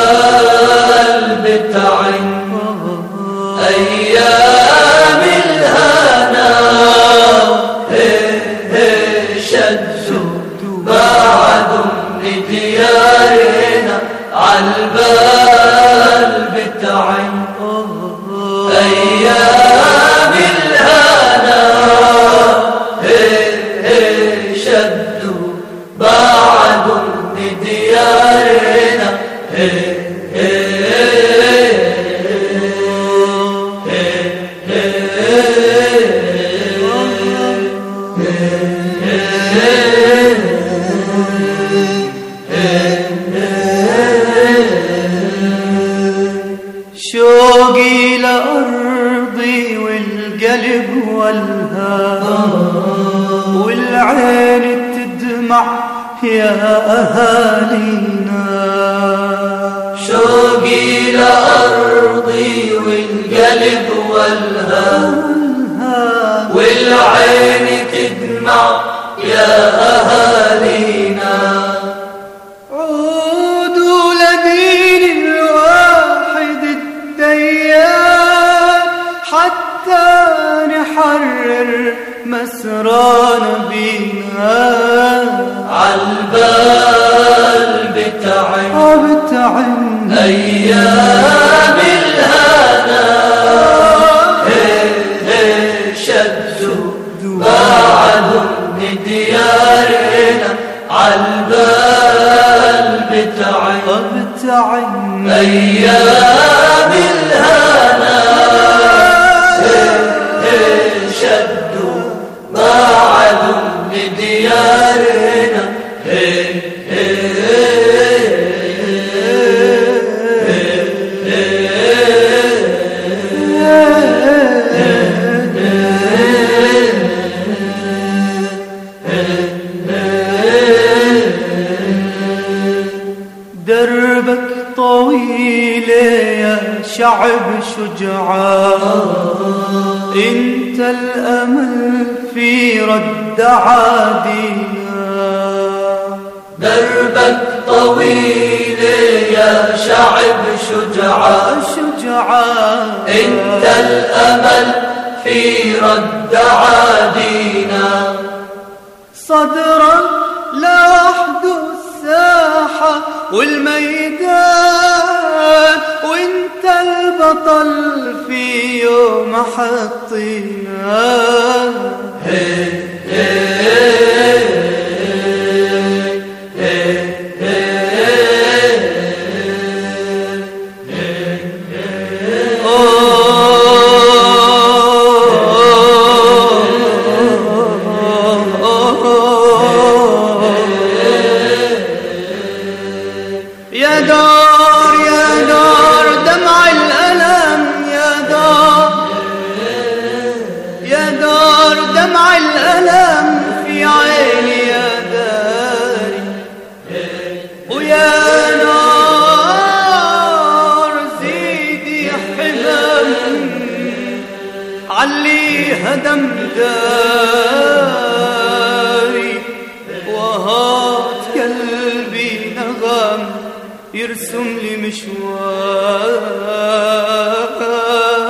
القلب تعن أيام الهنا شدوا بعد من ديارنا عالقلب تعن أيام الهنا شدوا بعد من ديارنا شوقي لأرضي والقلب والهام والعين تدمع يا أهالينا. شوقي لأرضي والقلب والهام والعين تدمع يا أهالينا. عودوا لدين الواحد الديان حتى نحرر مسرانا بينا. عالقلب تعن أيام الهنا شدوا بعد من ديارنا عالقلب تعن أيام الهنا شدوا بعد من ديارنا. دربك طويل يا شعب شجعان انت الامل في رد عادينا. دربك طويل يا شعب شجعان انت الامل في رد عادينا. صدرك لوحده الساحة والميدان وانت البطل في يوم حطينا. يا دار دمع الألم يا دار دمع الألم في عيني يا داري. ويا نار زيدي حمم علي هدم داري. وهات قلبي نغم يرسم لي مشوار